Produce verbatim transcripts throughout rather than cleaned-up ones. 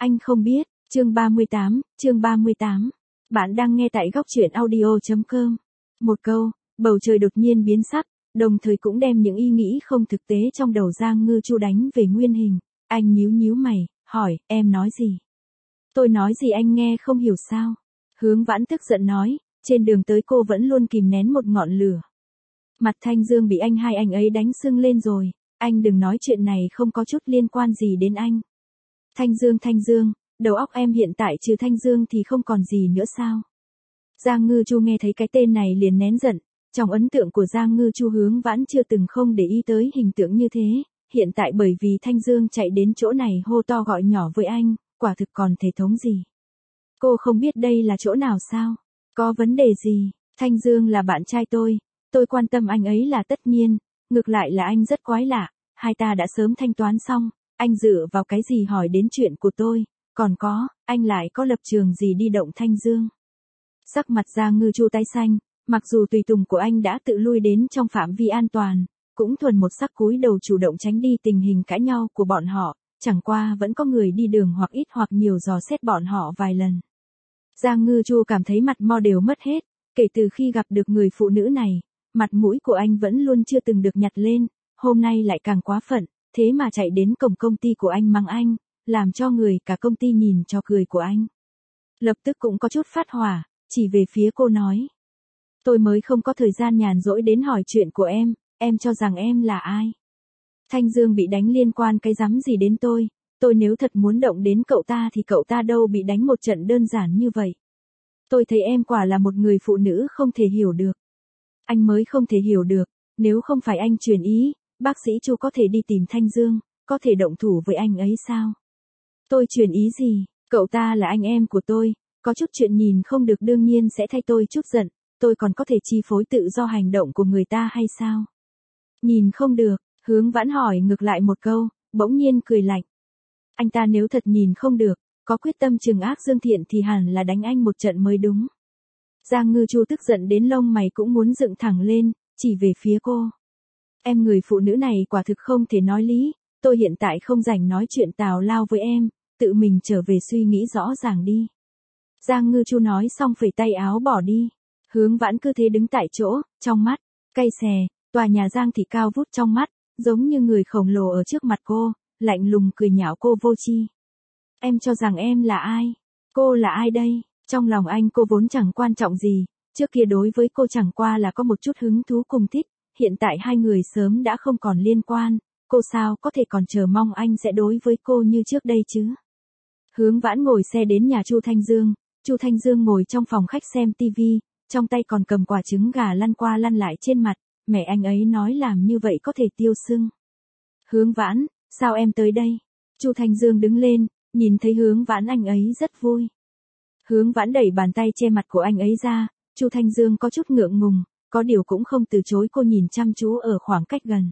Anh không biết, chương ba mươi tám, chương ba mươi tám. Bạn đang nghe tại góc truyện audio chấm com. Một câu, bầu trời đột nhiên biến sắc, đồng thời cũng đem những ý nghĩ không thực tế trong đầu Giang Ngư Chu đánh về nguyên hình. Anh nhíu nhíu mày, hỏi, em nói gì? Tôi nói gì anh nghe không hiểu sao? Hướng Vãn tức giận nói, trên đường tới cô vẫn luôn kìm nén một ngọn lửa. Mặt Thanh Dương bị anh hai anh ấy đánh sưng lên rồi, anh đừng nói chuyện này không có chút liên quan gì đến anh. Thanh Dương Thanh Dương, đầu óc em hiện tại trừ Thanh Dương thì không còn gì nữa sao? Giang Ngư Chu nghe thấy cái tên này liền nén giận, trong ấn tượng của Giang Ngư Chu Hướng Vãn chưa từng không để ý tới hình tượng như thế, hiện tại bởi vì Thanh Dương chạy đến chỗ này hô to gọi nhỏ với anh, quả thực còn thể thống gì. Cô không biết đây là chỗ nào sao? Có vấn đề gì? Thanh Dương là bạn trai tôi, tôi quan tâm anh ấy là tất nhiên, ngược lại là anh rất quái lạ, hai ta đã sớm thanh toán xong, anh dựa vào cái gì hỏi đến chuyện của tôi, còn có, anh lại có lập trường gì đi động Thanh Dương. Sắc mặt Giang Ngư Chu tái xanh, mặc dù tùy tùng của anh đã tự lui đến trong phạm vi an toàn, cũng thuần một sắc cúi đầu chủ động tránh đi tình hình cãi nhau của bọn họ, chẳng qua vẫn có người đi đường hoặc ít hoặc nhiều dò xét bọn họ vài lần. Giang Ngư Chu cảm thấy mặt mo đều mất hết, kể từ khi gặp được người phụ nữ này, mặt mũi của anh vẫn luôn chưa từng được nhặt lên, hôm nay lại càng quá phận, thế mà chạy đến cổng công ty của anh mắng anh, làm cho người cả công ty nhìn cho cười của anh. Lập tức cũng có chút phát hỏa, chỉ về phía cô nói. Tôi mới không có thời gian nhàn rỗi đến hỏi chuyện của em, em cho rằng em là ai? Thanh Dương bị đánh liên quan cái rắm gì đến tôi, tôi nếu thật muốn động đến cậu ta thì cậu ta đâu bị đánh một trận đơn giản như vậy. Tôi thấy em quả là một người phụ nữ không thể hiểu được. Anh mới không thể hiểu được, nếu không phải anh truyền ý, bác sĩ Chu có thể đi tìm Thanh Dương, có thể động thủ với anh ấy sao? Tôi truyền ý gì, cậu ta là anh em của tôi, có chút chuyện nhìn không được đương nhiên sẽ thay tôi chút giận, tôi còn có thể chi phối tự do hành động của người ta hay sao? Nhìn không được, Hướng Vãn hỏi ngược lại một câu, bỗng nhiên cười lạnh. Anh ta nếu thật nhìn không được, có quyết tâm trừng ác Dương Thiện thì hẳn là đánh anh một trận mới đúng. Giang Ngư Chu tức giận đến lông mày cũng muốn dựng thẳng lên, chỉ về phía cô. Em người phụ nữ này quả thực không thể nói lý, tôi hiện tại không rảnh nói chuyện tào lao với em, tự mình trở về suy nghĩ rõ ràng đi. Giang Ngư Chu nói xong phẩy tay áo bỏ đi. Hướng Vãn cứ thế đứng tại chỗ, trong mắt, cay xè, tòa nhà Giang thị cao vút trong mắt, giống như người khổng lồ ở trước mặt cô, lạnh lùng cười nhạo cô vô tri. Em cho rằng em là ai? Cô là ai đây? Trong lòng anh cô vốn chẳng quan trọng gì, trước kia đối với cô chẳng qua là có một chút hứng thú cùng thích, hiện tại hai người sớm đã không còn liên quan, cô sao có thể còn chờ mong anh sẽ đối với cô như trước đây chứ? Hướng Vãn ngồi xe đến nhà Chu Thanh Dương, Chu Thanh Dương ngồi trong phòng khách xem tivi, trong tay còn cầm quả trứng gà lăn qua lăn lại trên mặt, mẹ anh ấy nói làm như vậy có thể tiêu sưng. Hướng Vãn, sao em tới đây? Chu Thanh Dương đứng lên, nhìn thấy Hướng Vãn anh ấy rất vui. Hướng Vãn đẩy bàn tay che mặt của anh ấy ra, Chu Thanh Dương có chút ngượng ngùng, có điều cũng không từ chối cô nhìn chăm chú ở khoảng cách gần.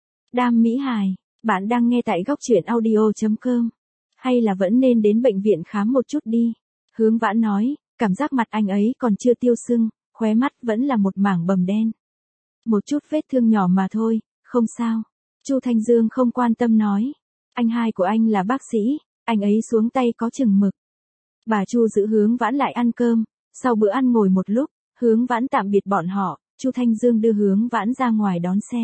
Đam Mỹ Hài, bạn đang nghe tại góc truyện audio chấm com. Hay là vẫn nên đến bệnh viện khám một chút đi. Hướng Vãn nói, cảm giác mặt anh ấy còn chưa tiêu sưng, khóe mắt vẫn là một mảng bầm đen. Một chút vết thương nhỏ mà thôi, không sao. Chu Thanh Dương không quan tâm nói. Anh hai của anh là bác sĩ, anh ấy xuống tay có chừng mực. Bà Chu giữ Hướng Vãn lại ăn cơm, sau bữa ăn ngồi một lúc, Hướng Vãn tạm biệt bọn họ, Chu Thanh Dương đưa Hướng Vãn ra ngoài đón xe.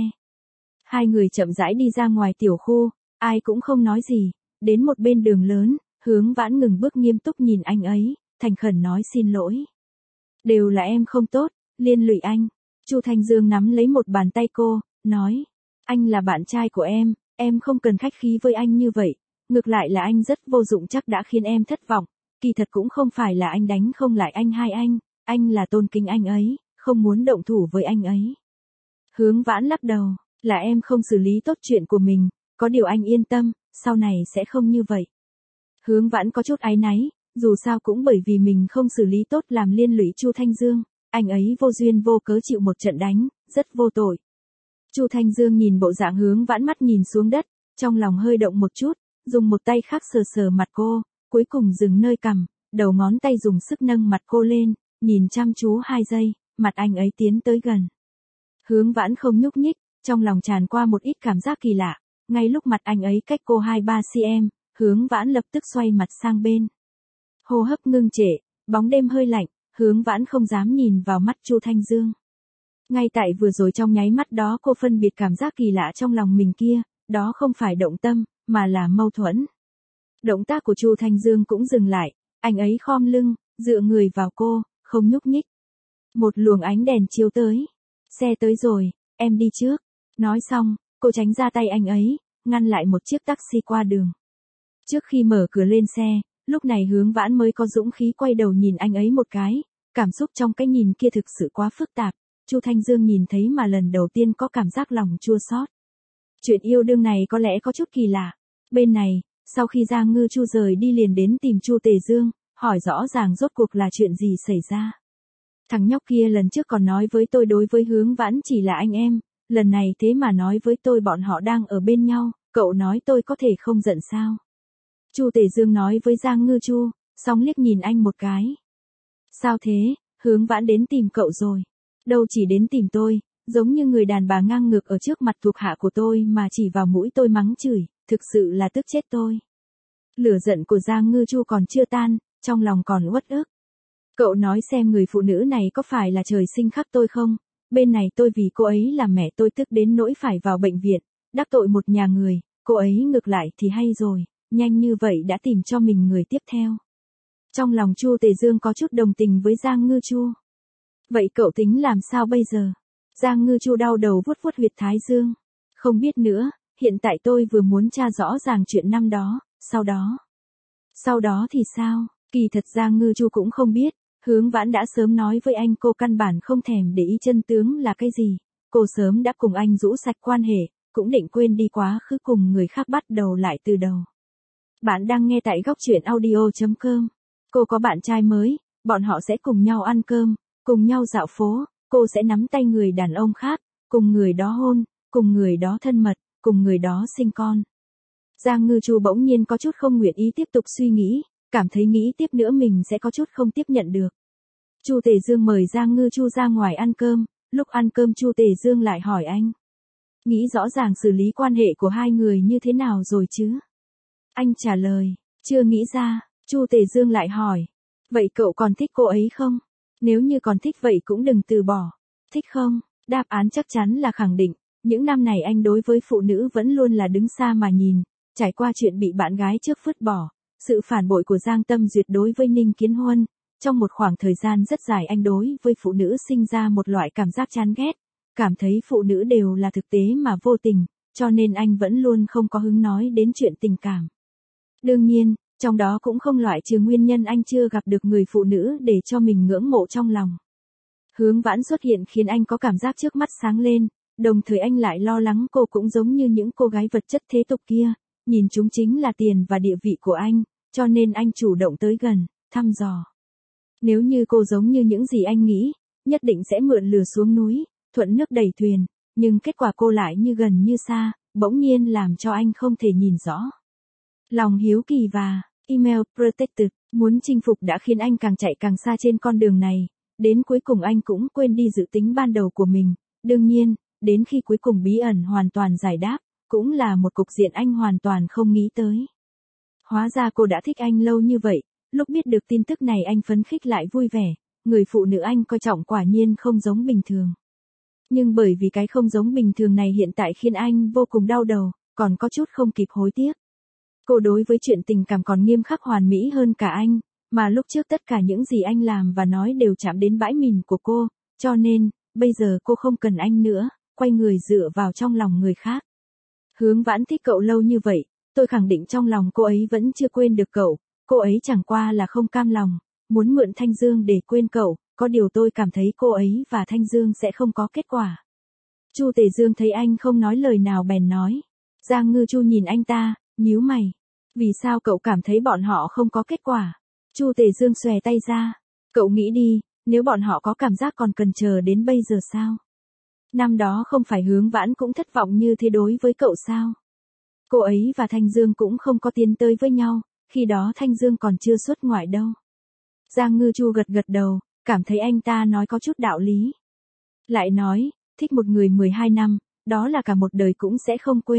Hai người chậm rãi đi ra ngoài tiểu khu, ai cũng không nói gì, đến một bên đường lớn, Hướng Vãn ngừng bước nghiêm túc nhìn anh ấy, thành khẩn nói xin lỗi. Đều là em không tốt, liên lụy anh. Chu Thanh Dương nắm lấy một bàn tay cô, nói, anh là bạn trai của em, em không cần khách khí với anh như vậy, ngược lại là anh rất vô dụng chắc đã khiến em thất vọng, kỳ thật cũng không phải là anh đánh không lại anh hai anh, anh là tôn kính anh ấy, không muốn động thủ với anh ấy. Hướng Vãn lắc đầu, là em không xử lý tốt chuyện của mình, có điều anh yên tâm, sau này sẽ không như vậy. Hướng Vãn có chút áy náy, dù sao cũng bởi vì mình không xử lý tốt làm liên lụy Chu Thanh Dương, anh ấy vô duyên vô cớ chịu một trận đánh, rất vô tội. Chu Thanh Dương nhìn bộ dạng Hướng Vãn mắt nhìn xuống đất, trong lòng hơi động một chút, dùng một tay khác sờ sờ mặt cô, cuối cùng dừng nơi cằm, đầu ngón tay dùng sức nâng mặt cô lên, nhìn chăm chú hai giây, mặt anh ấy tiến tới gần. Hướng Vãn không nhúc nhích, trong lòng tràn qua một ít cảm giác kỳ lạ, ngay lúc mặt anh ấy cách cô hai ba xăng-ti-mét, Hướng Vãn lập tức xoay mặt sang bên. Hô hấp ngưng trệ, bóng đêm hơi lạnh, Hướng Vãn không dám nhìn vào mắt Chu Thanh Dương. Ngay tại vừa rồi trong nháy mắt đó cô phân biệt cảm giác kỳ lạ trong lòng mình kia, đó không phải động tâm, mà là mâu thuẫn. Động tác của Chu Thanh Dương cũng dừng lại, anh ấy khom lưng, dựa người vào cô, không nhúc nhích. Một luồng ánh đèn chiếu tới. Xe tới rồi, em đi trước. Nói xong, cô tránh ra tay anh ấy, ngăn lại một chiếc taxi qua đường. Trước khi mở cửa lên xe, lúc này Hướng Vãn mới có dũng khí quay đầu nhìn anh ấy một cái, cảm xúc trong cái nhìn kia thực sự quá phức tạp. Chu Thanh Dương nhìn thấy mà lần đầu tiên có cảm giác lòng chua xót. Chuyện yêu đương này có lẽ có chút kỳ lạ. Bên này, sau khi Giang Ngư Chu rời đi liền đến tìm Chu Tề Dương, hỏi rõ ràng rốt cuộc là chuyện gì xảy ra. Thằng nhóc kia lần trước còn nói với tôi đối với Hướng Vãn chỉ là anh em, lần này thế mà nói với tôi bọn họ đang ở bên nhau, cậu nói tôi có thể không giận sao? Chu Tề Dương nói với Giang Ngư Chu, song liếc nhìn anh một cái. Sao thế, Hướng Vãn đến tìm cậu rồi. Đâu chỉ đến tìm tôi, giống như người đàn bà ngang ngược ở trước mặt thuộc hạ của tôi mà chỉ vào mũi tôi mắng chửi, thực sự là tức chết tôi. Lửa giận của Giang Ngư Chu còn chưa tan, trong lòng còn uất ức. Cậu nói xem người phụ nữ này có phải là trời sinh khắc tôi không? Bên này tôi vì cô ấy làm mẹ tôi tức đến nỗi phải vào bệnh viện, đắc tội một nhà người, cô ấy ngược lại thì hay rồi, nhanh như vậy đã tìm cho mình người tiếp theo. Trong lòng Chu Tề Dương có chút đồng tình với Giang Ngư Chu. Vậy cậu tính làm sao bây giờ? Giang Ngư Chu đau đầu vuốt vuốt huyệt thái dương. Không biết nữa, hiện tại tôi vừa muốn tra rõ ràng chuyện năm đó, sau đó. Sau đó thì sao? Kỳ thật Giang Ngư Chu cũng không biết, Hướng Vãn đã sớm nói với anh cô căn bản không thèm để ý chân tướng là cái gì. Cô sớm đã cùng anh rũ sạch quan hệ, cũng định quên đi quá khứ cùng người khác bắt đầu lại từ đầu. Bạn đang nghe tại góc truyện audio chấm com. Cô có bạn trai mới, bọn họ sẽ cùng nhau ăn cơm, cùng nhau dạo phố, cô sẽ nắm tay người đàn ông khác, cùng người đó hôn, cùng người đó thân mật, cùng người đó sinh con. Giang Ngư Chu bỗng nhiên có chút không nguyện ý tiếp tục suy nghĩ, cảm thấy nghĩ tiếp nữa mình sẽ có chút không tiếp nhận được. Chu Tề Dương mời Giang Ngư Chu ra ngoài ăn cơm, lúc ăn cơm Chu Tề Dương lại hỏi anh. Nghĩ rõ ràng xử lý quan hệ của hai người như thế nào rồi chứ? Anh trả lời, chưa nghĩ ra. Chu Tề Dương lại hỏi, vậy cậu còn thích cô ấy không? Nếu như còn thích vậy cũng đừng từ bỏ. Thích không? Đáp án chắc chắn là khẳng định. Những năm này anh đối với phụ nữ vẫn luôn là đứng xa mà nhìn. Trải qua chuyện bị bạn gái trước vứt bỏ, sự phản bội của Giang Tâm Duyệt đối với Ninh Kiến Huân. Trong một khoảng thời gian rất dài anh đối với phụ nữ sinh ra một loại cảm giác chán ghét. Cảm thấy phụ nữ đều là thực tế mà vô tình, cho nên anh vẫn luôn không có hứng nói đến chuyện tình cảm. Đương nhiên, trong đó cũng không loại trừ nguyên nhân anh chưa gặp được người phụ nữ để cho mình ngưỡng mộ trong lòng. Hướng Vãn xuất hiện khiến anh có cảm giác trước mắt sáng lên, đồng thời anh lại lo lắng cô cũng giống như những cô gái vật chất thế tục kia, nhìn chúng chính là tiền và địa vị của anh, cho nên anh chủ động tới gần, thăm dò. Nếu như cô giống như những gì anh nghĩ, nhất định sẽ mượn lửa xuống núi, thuận nước đẩy thuyền, nhưng kết quả cô lại như gần như xa, bỗng nhiên làm cho anh không thể nhìn rõ. Lòng hiếu kỳ và email protected, muốn chinh phục đã khiến anh càng chạy càng xa trên con đường này, đến cuối cùng anh cũng quên đi dự tính ban đầu của mình, đương nhiên, đến khi cuối cùng bí ẩn hoàn toàn giải đáp, cũng là một cục diện anh hoàn toàn không nghĩ tới. Hóa ra cô đã thích anh lâu như vậy, lúc biết được tin tức này anh phấn khích lại vui vẻ, người phụ nữ anh coi trọng quả nhiên không giống bình thường. Nhưng bởi vì cái không giống bình thường này hiện tại khiến anh vô cùng đau đầu, còn có chút không kịp hối tiếc. Cô đối với chuyện tình cảm còn nghiêm khắc hoàn mỹ hơn cả anh, mà lúc trước tất cả những gì anh làm và nói đều chạm đến bãi mìn của cô, cho nên, bây giờ cô không cần anh nữa, quay người dựa vào trong lòng người khác. Hướng Vãn thích cậu lâu như vậy, tôi khẳng định trong lòng cô ấy vẫn chưa quên được cậu, cô ấy chẳng qua là không cam lòng, muốn mượn Thanh Dương để quên cậu, có điều tôi cảm thấy cô ấy và Thanh Dương sẽ không có kết quả. Chu Tề Dương thấy anh không nói lời nào bèn nói. Giang Ngư Chu nhìn anh ta, nhíu mày. Vì sao cậu cảm thấy bọn họ không có kết quả? Chu Tề Dương xòe tay ra. Cậu nghĩ đi, nếu bọn họ có cảm giác còn cần chờ đến bây giờ sao? Năm đó không phải Hướng Vãn cũng thất vọng như thế đối với cậu sao? Cô ấy và Thanh Dương cũng không có tiến tới với nhau, khi đó Thanh Dương còn chưa xuất ngoại đâu. Giang Ngư Chu gật gật đầu, cảm thấy anh ta nói có chút đạo lý. Lại nói, thích một người mười hai năm, đó là cả một đời cũng sẽ không quên,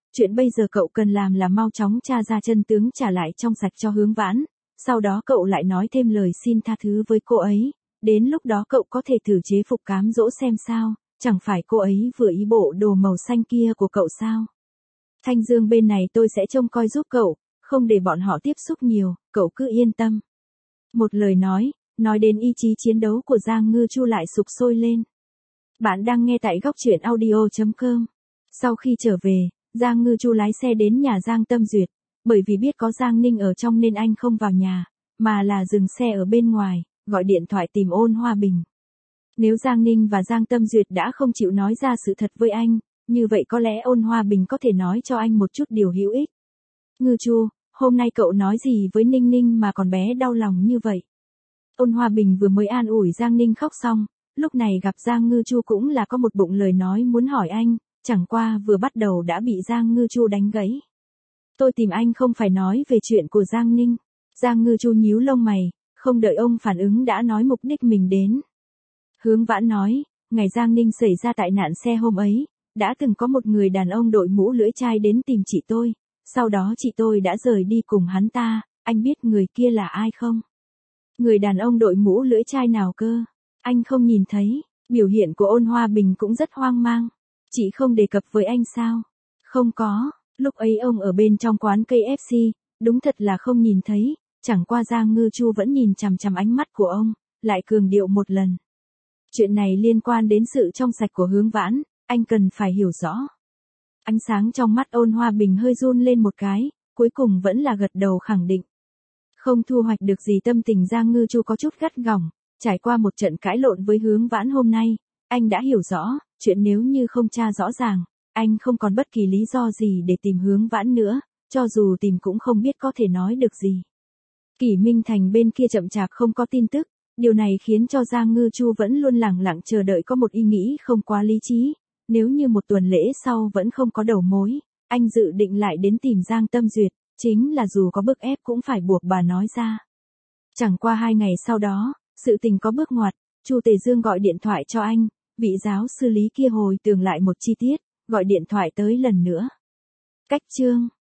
chuyện bây giờ cậu cần làm là mau chóng tra ra chân tướng, trả lại trong sạch cho Hướng Vãn, sau đó cậu lại nói thêm lời xin tha thứ với cô ấy, đến lúc đó cậu có thể thử chế phục cám dỗ xem sao, chẳng phải cô ấy vừa ý bộ đồ màu xanh kia của cậu sao? Thanh Dương bên này tôi sẽ trông coi giúp cậu, không để bọn họ tiếp xúc nhiều, cậu cứ yên tâm. Một lời nói, nói đến ý chí chiến đấu của Giang Ngư Chu lại sục sôi lên. Bạn đang nghe tại góc truyện audio chấm com. Sau khi trở về, Giang Ngư Chu lái xe đến nhà Giang Tâm Duyệt, bởi vì biết có Giang Ninh ở trong nên anh không vào nhà, mà là dừng xe ở bên ngoài, gọi điện thoại tìm Ôn Hoa Bình. Nếu Giang Ninh và Giang Tâm Duyệt đã không chịu nói ra sự thật với anh, như vậy có lẽ Ôn Hoa Bình có thể nói cho anh một chút điều hữu ích. Ngư Chu, hôm nay cậu nói gì với Ninh Ninh mà còn bé đau lòng như vậy? Ôn Hoa Bình vừa mới an ủi Giang Ninh khóc xong, lúc này gặp Giang Ngư Chu cũng là có một bụng lời nói muốn hỏi anh, chẳng qua vừa bắt đầu đã bị Giang Ngư Chu đánh gãy. Tôi tìm anh không phải nói về chuyện của Giang Ninh. Giang Ngư Chu nhíu lông mày, không đợi ông phản ứng đã nói mục đích mình đến. Hướng Vãn nói, ngày Giang Ninh xảy ra tai nạn xe hôm ấy, đã từng có một người đàn ông đội mũ lưỡi chai đến tìm chị tôi, sau đó chị tôi đã rời đi cùng hắn ta, anh biết người kia là ai không? Người đàn ông đội mũ lưỡi chai nào cơ? Anh không nhìn thấy. Biểu hiện của Ôn Hoa Bình cũng rất hoang mang. Chị không đề cập với anh sao? Không có, lúc ấy ông ở bên trong quán ca ép xê, đúng thật là không nhìn thấy, chẳng qua Giang Ngư Chu vẫn nhìn chằm chằm ánh mắt của ông, lại cường điệu một lần. Chuyện này liên quan đến sự trong sạch của Hướng Vãn, anh cần phải hiểu rõ. Ánh sáng trong mắt Ôn Hoa Bình hơi run lên một cái, cuối cùng vẫn là gật đầu khẳng định. Không thu hoạch được gì tâm tình Giang Ngư Chu có chút gắt gỏng, trải qua một trận cãi lộn với Hướng Vãn hôm nay, anh đã hiểu rõ, chuyện nếu như không tra rõ ràng, anh không còn bất kỳ lý do gì để tìm Hướng Vãn nữa, cho dù tìm cũng không biết có thể nói được gì. Kỷ Minh Thành bên kia chậm chạp không có tin tức, điều này khiến cho Giang Ngư Chu vẫn luôn lẳng lặng chờ đợi có một ý nghĩ không quá lý trí, nếu như một tuần lễ sau vẫn không có đầu mối, anh dự định lại đến tìm Giang Tâm Duyệt, chính là dù có bức ép cũng phải buộc bà nói ra. Chẳng qua hai ngày sau đó, sự tình có bước ngoặt, Chu Tề Dương gọi điện thoại cho anh, vị giáo sư lý kia hồi tưởng lại một chi tiết, gọi điện thoại tới lần nữa. Cách chương